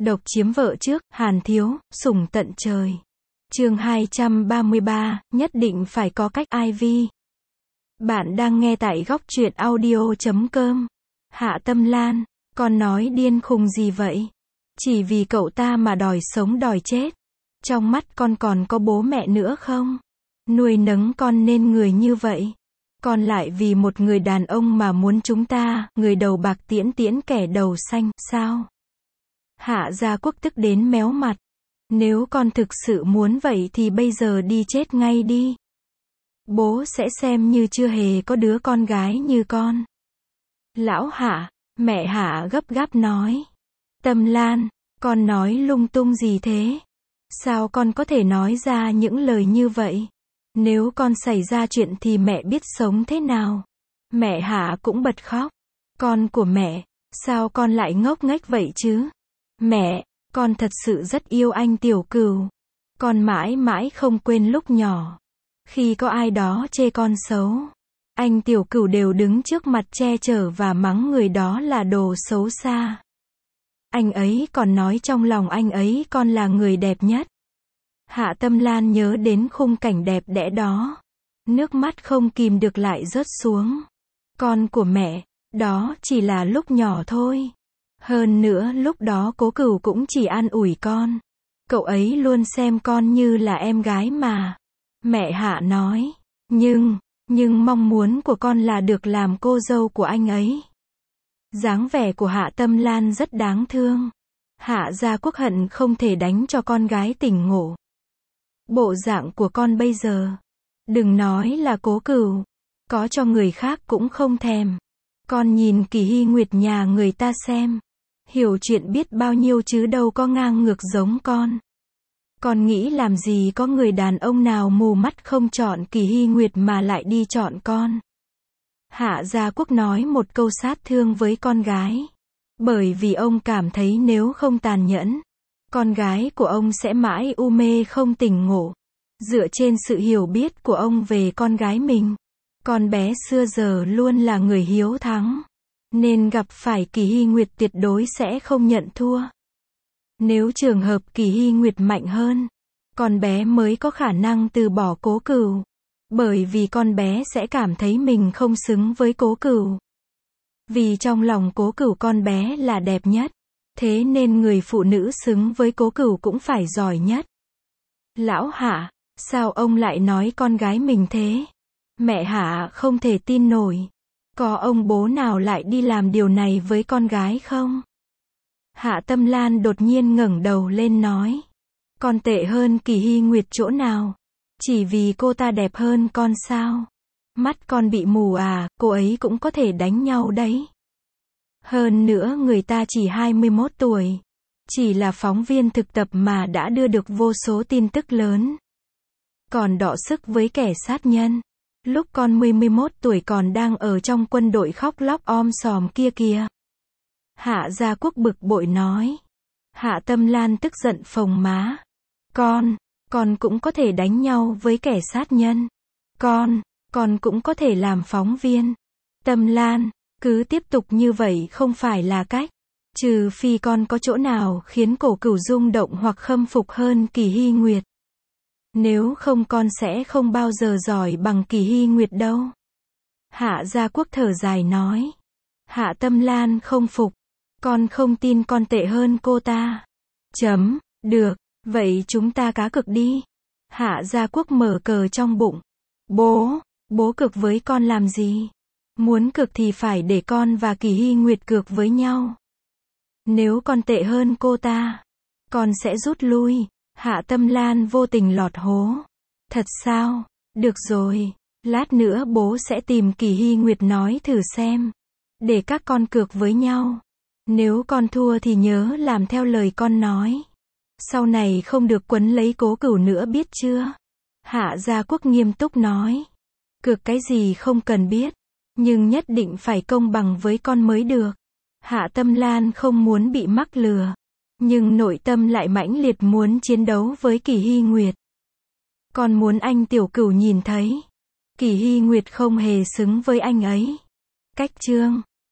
Độc chiếm vợ trước, Hàn Thiếu, sủng tận trời. Chương 233, nhất định phải có cách IV. Bạn đang nghe tại góc truyện audio.com. Hạ Tâm Lan, con nói điên khùng gì vậy? Chỉ vì cậu ta mà đòi sống đòi chết. Trong mắt con còn có bố mẹ nữa không? Nuôi nấng con nên người như vậy. Con lại vì một người đàn ông mà muốn chúng ta, người đầu bạc tiễn tiễn kẻ đầu xanh, sao? Hạ Gia Quốc tức đến méo mặt. Nếu con thực sự muốn vậy thì bây giờ đi chết ngay đi. Bố sẽ xem như chưa hề có đứa con gái như con. Lão Hạ, mẹ Hạ gấp gáp nói. Tâm Lan, con nói lung tung gì thế? Sao con có thể nói ra những lời như vậy? Nếu con xảy ra chuyện thì mẹ biết sống thế nào? Mẹ Hạ cũng bật khóc. Con của mẹ, sao con lại ngốc nghếch vậy chứ? Mẹ, con thật sự rất yêu anh Tiểu Cửu. Con mãi mãi không quên lúc nhỏ. Khi có ai đó chê con xấu, anh Tiểu Cửu đều đứng trước mặt che chở và mắng người đó là đồ xấu xa. Anh ấy còn nói trong lòng anh ấy con là người đẹp nhất. Hạ Tâm Lan nhớ đến khung cảnh đẹp đẽ đó. Nước mắt không kìm được lại rớt xuống. Con của mẹ, đó chỉ là lúc nhỏ thôi. Hơn nữa lúc đó Cố Cửu cũng chỉ an ủi con. Cậu ấy luôn xem con như là em gái mà. Mẹ Hạ nói. Nhưng mong muốn của con là được làm cô dâu của anh ấy. Dáng vẻ của Hạ Tâm Lan rất đáng thương. Hạ Gia Quốc hận không thể đánh cho con gái tỉnh ngộ. Bộ dạng của con bây giờ, đừng nói là Cố Cửu, có cho người khác cũng không thèm. Con nhìn Kỳ Hy Nguyệt nhà người ta xem, hiểu chuyện biết bao nhiêu chứ đâu có ngang ngược giống con. Con nghĩ làm gì có người đàn ông nào mù mắt không chọn Kỳ Hy Nguyệt mà lại đi chọn con. Hạ Gia Quốc nói một câu sát thương với con gái. Bởi vì ông cảm thấy nếu không tàn nhẫn, con gái của ông sẽ mãi u mê không tỉnh ngộ. Dựa trên sự hiểu biết của ông về con gái mình, con bé xưa giờ luôn là người hiếu thắng. Nên gặp phải Kỳ Hy Nguyệt tuyệt đối sẽ không nhận thua. Nếu trường hợp Kỳ Hy Nguyệt mạnh hơn, con bé mới có khả năng từ bỏ Cố Cửu. Bởi vì con bé sẽ cảm thấy mình không xứng với Cố Cửu. Vì trong lòng Cố Cửu con bé là đẹp nhất. Thế nên người phụ nữ xứng với Cố Cửu cũng phải giỏi nhất. Lão Hạ, sao ông lại nói con gái mình thế? Mẹ Hạ không thể tin nổi. Có ông bố nào lại đi làm điều này với con gái không? Hạ Tâm Lan đột nhiên ngẩng đầu lên nói. Con tệ hơn Kỳ Hy Nguyệt chỗ nào? Chỉ vì cô ta đẹp hơn con sao? Mắt con bị mù à, cô ấy cũng có thể đánh nhau đấy. Hơn nữa người ta chỉ 21 tuổi. Chỉ là phóng viên thực tập mà đã đưa được vô số tin tức lớn. Còn đọ sức với kẻ sát nhân. Lúc con 11 tuổi còn đang ở trong quân đội khóc lóc om sòm kia kìa. Hạ Gia Quốc bực bội nói. Hạ Tâm Lan tức giận phồng má. Con cũng có thể đánh nhau với kẻ sát nhân. Con cũng có thể làm phóng viên. Tâm Lan, cứ tiếp tục như vậy không phải là cách. Trừ phi con có chỗ nào khiến Cổ Cửu rung động hoặc khâm phục hơn Kỳ Hy Nguyệt. Nếu không con sẽ không bao giờ giỏi bằng Kỳ Hy Nguyệt đâu. Hạ Gia Quốc thở dài nói. Hạ Tâm Lan không phục. Con không tin con tệ hơn cô ta. Được, vậy chúng ta cá cược đi. Hạ Gia Quốc mở cờ trong bụng. Bố cược với con làm gì? Muốn cược thì phải để con và Kỳ Hy Nguyệt cược với nhau. Nếu con tệ hơn cô ta, con sẽ rút lui. Hạ Tâm Lan vô tình lọt hố. Thật sao? Được rồi, lát nữa bố sẽ tìm Kỳ Hy Nguyệt nói thử xem. Để các con cược với nhau. Nếu con thua thì nhớ làm theo lời con nói. Sau này không được quấn lấy Cố Cửu nữa biết chưa? Hạ Gia Quốc nghiêm túc nói. Cược cái gì không cần biết. Nhưng nhất định phải công bằng với con mới được. Hạ Tâm Lan không muốn bị mắc lừa. Nhưng nội tâm lại mãnh liệt muốn chiến đấu với Kỳ Hy Nguyệt. Con muốn anh Tiểu Cửu nhìn thấy. Kỳ Hy Nguyệt không hề xứng với anh ấy. Cách chương